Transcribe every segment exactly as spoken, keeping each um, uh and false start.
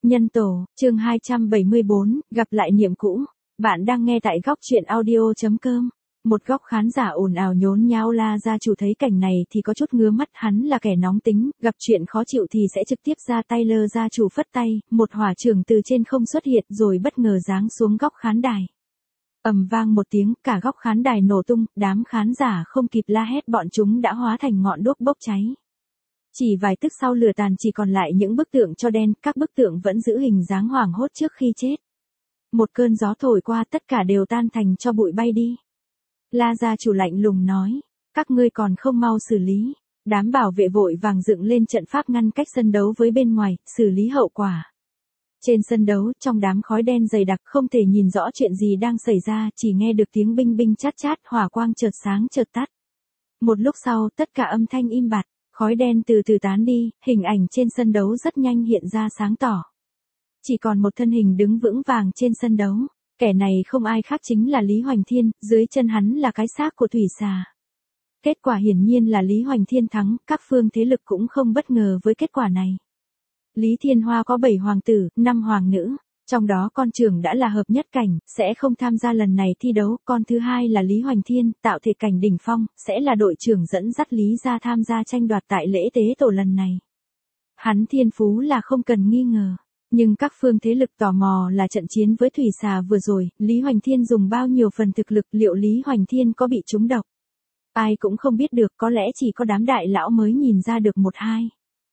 Nhân tổ, chương hai trăm bảy mươi bốn, gặp lại niệm cũ. Bạn đang nghe tại góc truyện audio.com. Một góc khán giả ồn ào nhốn nháo La gia chủ thấy cảnh này thì có chút ngứa mắt, hắn là kẻ nóng tính, gặp chuyện khó chịu thì sẽ trực tiếp ra tay. Lơ gia chủ phất tay, một hỏa trường từ trên không xuất hiện rồi bất ngờ giáng xuống góc khán đài. Ầm vang một tiếng, cả góc khán đài nổ tung, đám khán giả không kịp la hét bọn chúng đã hóa thành ngọn đuốc bốc cháy. Chỉ vài tức sau lửa tàn chỉ còn lại những bức tượng tro đen, các bức tượng vẫn giữ hình dáng hoảng hốt trước khi chết. Một cơn gió thổi qua tất cả đều tan thành tro bụi bay đi. La gia chủ lạnh lùng nói, các ngươi còn không mau xử lý. Đám bảo vệ vội vàng dựng lên trận pháp ngăn cách sân đấu với bên ngoài, xử lý hậu quả. Trên sân đấu, trong đám khói đen dày đặc không thể nhìn rõ chuyện gì đang xảy ra, chỉ nghe được tiếng binh binh chát chát, hỏa quang chợt sáng chợt tắt. Một lúc sau, tất cả âm thanh im bặt. Khói đen từ từ tán đi, hình ảnh trên sân đấu rất nhanh hiện ra sáng tỏ. Chỉ còn một thân hình đứng vững vàng trên sân đấu. Kẻ này không ai khác chính là Lý Hoành Thiên, dưới chân hắn là cái xác của thủy xà. Kết quả hiển nhiên là Lý Hoành Thiên thắng, các phương thế lực cũng không bất ngờ với kết quả này. Lý Thiên Hoa có bảy hoàng tử, năm hoàng nữ. Trong đó con trưởng đã là hợp nhất cảnh, sẽ không tham gia lần này thi đấu, con thứ hai là Lý Hoành Thiên, tạo thể cảnh đỉnh phong, sẽ là đội trưởng dẫn dắt Lý gia tham gia tranh đoạt tại lễ tế tổ lần này. Hắn thiên phú là không cần nghi ngờ, nhưng các phương thế lực tò mò là trận chiến với thủy xà vừa rồi, Lý Hoành Thiên dùng bao nhiêu phần thực lực, liệu Lý Hoành Thiên có bị trúng độc? Ai cũng không biết được, có lẽ chỉ có đám đại lão mới nhìn ra được một hai.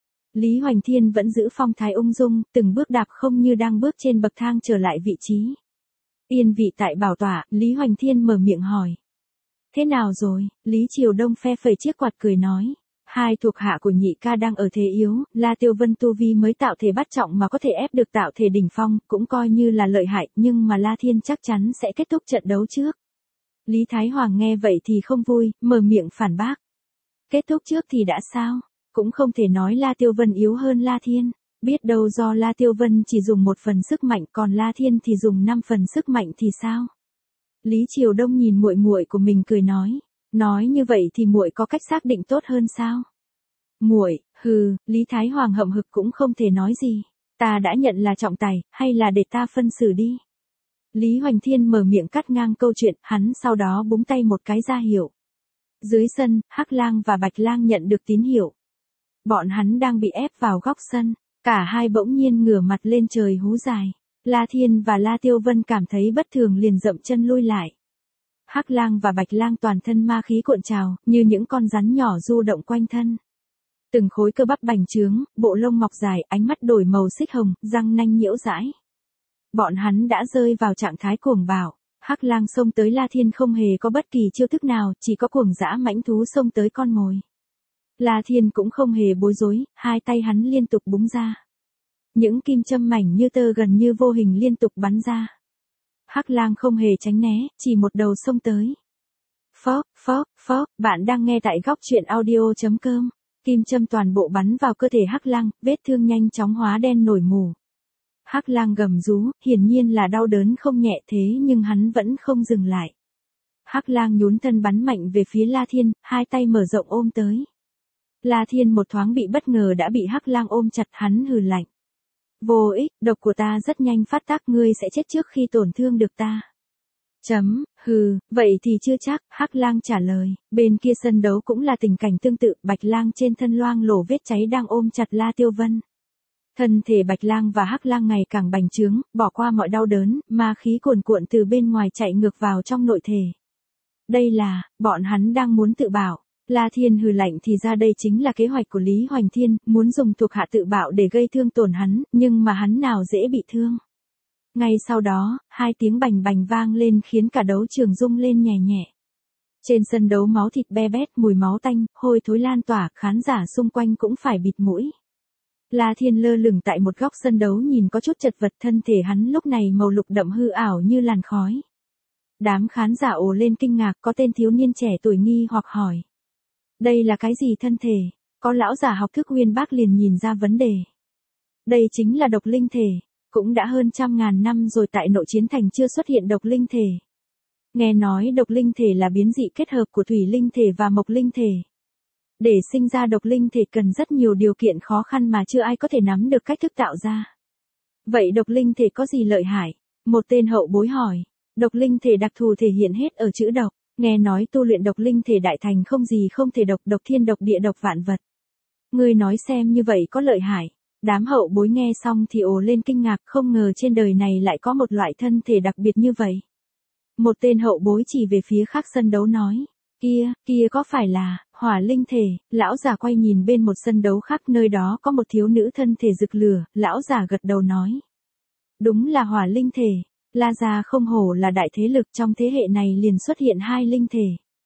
Lý Hoành Thiên vẫn giữ phong thái ung dung, từng bước đạp không như đang bước trên bậc thang trở lại vị trí. Yên vị tại bảo tọa, Lý Hoành Thiên mở miệng hỏi. Thế nào rồi? Lý Triều Đông phe phẩy chiếc quạt cười nói. Hai thuộc hạ của nhị ca đang ở thế yếu, La Tiêu Vân tu vi mới tạo thể bắt trọng mà có thể ép được tạo thể đỉnh phong, cũng coi như là lợi hại, nhưng mà La Thiên chắc chắn sẽ kết thúc trận đấu trước. Lý Thái Hoàng nghe vậy thì không vui, mở miệng phản bác. Kết thúc trước thì đã sao? Cũng không thể nói La Tiêu Vân yếu hơn La Thiên, biết đâu do La Tiêu Vân chỉ dùng một phần sức mạnh còn La Thiên thì dùng năm phần sức mạnh thì sao? Lý Triều Đông nhìn muội muội của mình cười nói, nói như vậy thì muội có cách xác định tốt hơn sao? Muội, hừ, Lý Thái Hoàng hậm hực cũng không thể nói gì, ta đã nhận là trọng tài, hay là để ta phân xử đi? Lý Hoành Thiên mở miệng cắt ngang câu chuyện, hắn sau đó búng tay một cái ra hiệu. Dưới sân, Hắc Lang và Bạch Lang nhận được tín hiệu. Bọn hắn đang bị ép vào góc sân, cả hai bỗng nhiên ngửa mặt lên trời hú dài. La Thiên và La Tiêu Vân cảm thấy bất thường liền dậm chân lui lại. Hắc Lang và Bạch Lang toàn thân ma khí cuộn trào, như những con rắn nhỏ du động quanh thân. Từng khối cơ bắp bành trướng, bộ lông mọc dài, ánh mắt đổi màu xích hồng, răng nanh nhiễu dãi. Bọn hắn đã rơi vào trạng thái cuồng bạo. Hắc Lang xông tới La Thiên không hề có bất kỳ chiêu thức nào, chỉ có cuồng dã mãnh thú xông tới con mồi. La Thiên cũng không hề bối rối, hai tay hắn liên tục búng ra. Những kim châm mảnh như tơ gần như vô hình liên tục bắn ra. Hắc Lang không hề tránh né, chỉ một đầu xông tới. Phó, phó, phó, bạn đang nghe tại góc truyện audio.com. Kim châm toàn bộ bắn vào cơ thể Hắc Lang, vết thương nhanh chóng hóa đen nổi mù. Hắc Lang gầm rú, hiển nhiên là đau đớn không nhẹ thế nhưng hắn vẫn không dừng lại. Hắc Lang nhún thân bắn mạnh về phía La Thiên, hai tay mở rộng ôm tới. La Thiên một thoáng bị bất ngờ đã bị Hắc Lang ôm chặt, hắn hừ lạnh. Vô ích, độc của ta rất nhanh phát tác, ngươi sẽ chết trước khi tổn thương được ta. Chấm, hừ, vậy thì chưa chắc, Hắc Lang trả lời. Bên kia sân đấu cũng là tình cảnh tương tự, Bạch Lang trên thân loang lổ vết cháy đang ôm chặt La Tiêu Vân. Thân thể Bạch Lang và Hắc Lang ngày càng bành trướng, bỏ qua mọi đau đớn, ma khí cuồn cuộn từ bên ngoài chạy ngược vào trong nội thể. Đây là, bọn hắn đang muốn tự bảo. La Thiên hừ lạnh, thì ra đây chính là kế hoạch của Lý Hoành Thiên, muốn dùng thuộc hạ tự bạo để gây thương tổn hắn, nhưng mà hắn nào dễ bị thương. Ngay sau đó, hai tiếng bành bành vang lên khiến cả đấu trường rung lên nhẹ nhẹ. Trên sân đấu máu thịt be bét, mùi máu tanh, hôi thối lan tỏa, khán giả xung quanh cũng phải bịt mũi. La Thiên lơ lửng tại một góc sân đấu nhìn có chút chật vật, thân thể hắn lúc này màu lục đậm hư ảo như làn khói. Đám khán giả ồ lên kinh ngạc, có tên thiếu niên trẻ tuổi nghi hoặc hỏi. Đây là cái gì thân thể? Có lão giả học thức uyên bác liền nhìn ra vấn đề. Đây chính là độc linh thể, cũng đã hơn trăm ngàn năm rồi tại Nội Chiến Thành chưa xuất hiện độc linh thể. Nghe nói độc linh thể là biến dị kết hợp của thủy linh thể và mộc linh thể. Để sinh ra độc linh thể cần rất nhiều điều kiện khó khăn mà chưa ai có thể nắm được cách thức tạo ra. Vậy độc linh thể có gì lợi hại? Một tên hậu bối hỏi. Độc linh thể đặc thù thể hiện hết ở chữ độc, nghe nói tu luyện độc linh thể đại thành không gì không thể độc, độc thiên độc địa độc vạn vật. Ngươi nói xem như vậy có lợi hại. Đám hậu bối nghe xong thì ồ lên kinh ngạc, không ngờ trên đời này lại có một loại thân thể đặc biệt như vậy. Một tên hậu bối chỉ về phía khác sân đấu nói, kia, kia có phải là hỏa linh thể? Lão già quay nhìn bên một sân đấu khác, nơi đó có một thiếu nữ thân thể rực lửa, lão già gật đầu nói, đúng là hỏa linh thể. La gia không hổ là đại thế lực, trong thế hệ này liền xuất hiện hai linh thể.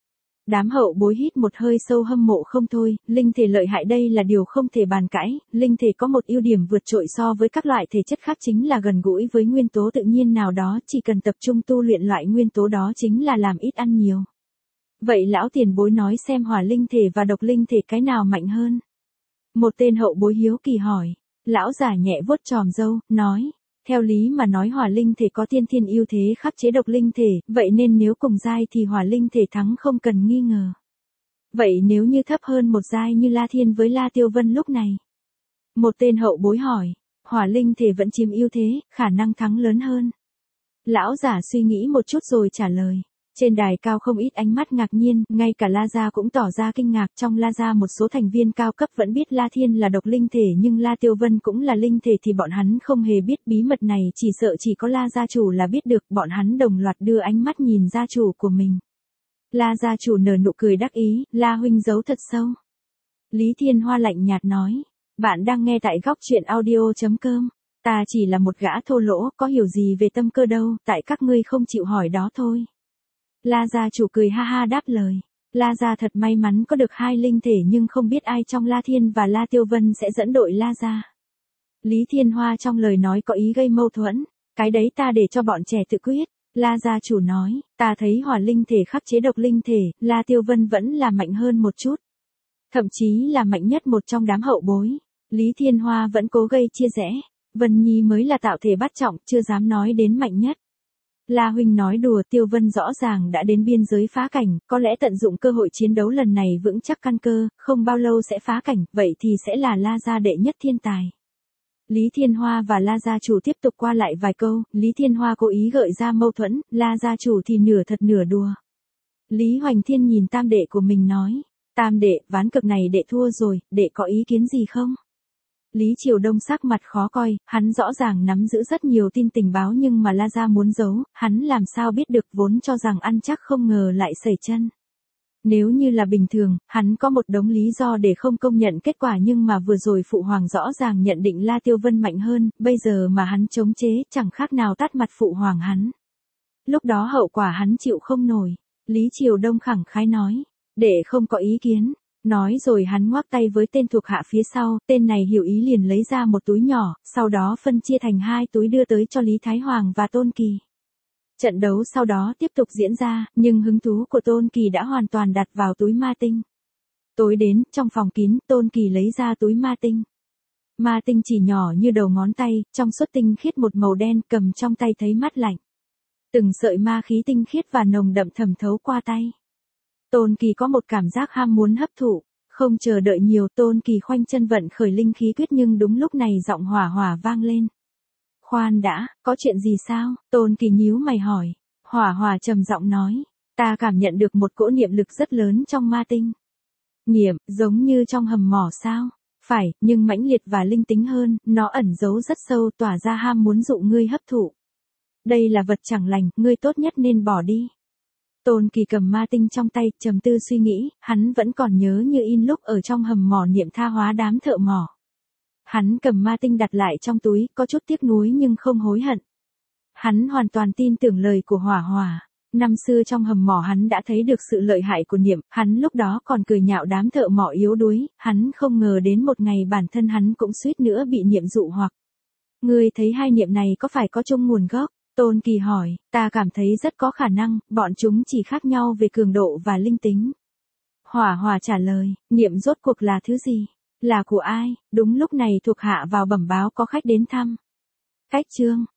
Đám hậu bối hít một hơi sâu hâm mộ không thôi, linh thể lợi hại đây là điều không thể bàn cãi, linh thể có một ưu điểm vượt trội so với các loại thể chất khác chính là gần gũi với nguyên tố tự nhiên nào đó, chỉ cần tập trung tu luyện loại nguyên tố đó chính là làm ít ăn nhiều. Vậy lão tiền bối nói xem hỏa linh thể và độc linh thể cái nào mạnh hơn? Một tên hậu bối hiếu kỳ hỏi, lão giả nhẹ vuốt chòm râu, nói, theo lý mà nói hỏa linh thể có tiên thiên ưu thế khắc chế độc linh thể, vậy nên nếu cùng giai thì hỏa linh thể thắng không cần nghi ngờ. Vậy nếu như thấp hơn một giai như La Thiên với La Tiêu Vân lúc này? Một tên hậu bối hỏi, hỏa linh thể vẫn chiếm ưu thế, khả năng thắng lớn hơn. Lão giả suy nghĩ một chút rồi trả lời. Trên đài cao không ít ánh mắt ngạc nhiên, ngay cả La Gia cũng tỏ ra kinh ngạc. Trong La Gia một số thành viên cao cấp vẫn biết La Thiên là độc linh thể, nhưng La Tiêu Vân cũng là linh thể thì bọn hắn không hề biết bí mật này, chỉ sợ chỉ có La gia chủ là biết được. Bọn hắn đồng loạt đưa ánh mắt nhìn gia chủ của mình. La gia chủ nở nụ cười đắc ý, La huynh giấu thật sâu. Lý Thiên Hoa lạnh nhạt nói, bạn đang nghe tại góc truyện audio chấm com. Ta chỉ là một gã thô lỗ, có hiểu gì về tâm cơ đâu, tại các ngươi không chịu hỏi đó thôi. La gia chủ cười ha ha đáp lời. La gia thật may mắn có được hai linh thể, nhưng không biết ai trong La Thiên và La Tiêu Vân sẽ dẫn đội La gia. Lý Thiên Hoa trong lời nói có ý gây mâu thuẫn. Cái đấy ta để cho bọn trẻ tự quyết. La gia chủ nói, ta thấy hỏa linh thể khắc chế độc linh thể, La Tiêu Vân vẫn là mạnh hơn một chút. Thậm chí là mạnh nhất một trong đám hậu bối. Lý Thiên Hoa vẫn cố gây chia rẽ. Vân Nhi mới là tạo thể bát trọng, chưa dám nói đến mạnh nhất. La huynh nói đùa, Tiêu Vân rõ ràng đã đến biên giới phá cảnh, có lẽ tận dụng cơ hội chiến đấu lần này vững chắc căn cơ, không bao lâu sẽ phá cảnh, vậy thì sẽ là La gia đệ nhất thiên tài. Lý Thiên Hoa và La gia chủ tiếp tục qua lại vài câu, Lý Thiên Hoa cố ý gợi ra mâu thuẫn, La gia chủ thì nửa thật nửa đùa. Lý Hoành Thiên nhìn tam đệ của mình nói, tam đệ, ván cược này đệ thua rồi, đệ có ý kiến gì không? Lý Triều Đông sắc mặt khó coi, hắn rõ ràng nắm giữ rất nhiều tin tình báo nhưng mà La gia muốn giấu, hắn làm sao biết được, vốn cho rằng ăn chắc không ngờ lại sẩy chân. Nếu như là bình thường, hắn có một đống lý do để không công nhận kết quả, nhưng mà vừa rồi phụ hoàng rõ ràng nhận định La Tiêu Vân mạnh hơn, bây giờ mà hắn chống chế, chẳng khác nào tát mặt phụ hoàng hắn. Lúc đó hậu quả hắn chịu không nổi. Lý Triều Đông khẳng khái nói, đệ không có ý kiến. Nói rồi hắn ngoắc tay với tên thuộc hạ phía sau, tên này hiểu ý liền lấy ra một túi nhỏ, sau đó phân chia thành hai túi đưa tới cho Lý Thái Hoàng và Tôn Kỳ. Trận đấu sau đó tiếp tục diễn ra, nhưng hứng thú của Tôn Kỳ đã hoàn toàn đặt vào túi ma tinh. Tối đến, trong phòng kín, Tôn Kỳ lấy ra túi ma tinh. Ma tinh chỉ nhỏ như đầu ngón tay, trong suốt tinh khiết một màu đen, cầm trong tay thấy mát lạnh. Từng sợi ma khí tinh khiết và nồng đậm thẩm thấu qua tay. Tôn Kỳ có một cảm giác ham muốn hấp thụ, không chờ đợi nhiều, Tôn Kỳ khoanh chân vận khởi linh khí quyết, nhưng đúng lúc này giọng Hỏa Hỏa vang lên. Khoan đã, có chuyện gì sao? Tôn Kỳ nhíu mày hỏi. Hỏa Hỏa trầm giọng nói, ta cảm nhận được một cỗ niệm lực rất lớn trong ma tinh. Niệm, giống như trong hầm mỏ sao? Phải, nhưng mãnh liệt và linh tính hơn, nó ẩn giấu rất sâu, tỏa ra ham muốn dụ ngươi hấp thụ. Đây là vật chẳng lành, ngươi tốt nhất nên bỏ đi. Tôn Kỳ cầm ma tinh trong tay, trầm tư suy nghĩ, hắn vẫn còn nhớ như in lúc ở trong hầm mỏ niệm tha hóa đám thợ mỏ. Hắn cầm ma tinh đặt lại trong túi, có chút tiếc nuối nhưng không hối hận. Hắn hoàn toàn tin tưởng lời của Hỏa Hỏa. Năm xưa trong hầm mỏ hắn đã thấy được sự lợi hại của niệm, hắn lúc đó còn cười nhạo đám thợ mỏ yếu đuối, hắn không ngờ đến một ngày bản thân hắn cũng suýt nữa bị niệm dụ hoặc. Ngươi thấy hai niệm này có phải có chung nguồn gốc? Tôn Kỳ hỏi, ta cảm thấy rất có khả năng, bọn chúng chỉ khác nhau về cường độ và linh tính. Hỏa Hỏa trả lời, niệm rốt cuộc là thứ gì? Là của ai? Đúng lúc này thuộc hạ vào bẩm báo có khách đến thăm. Cách chương,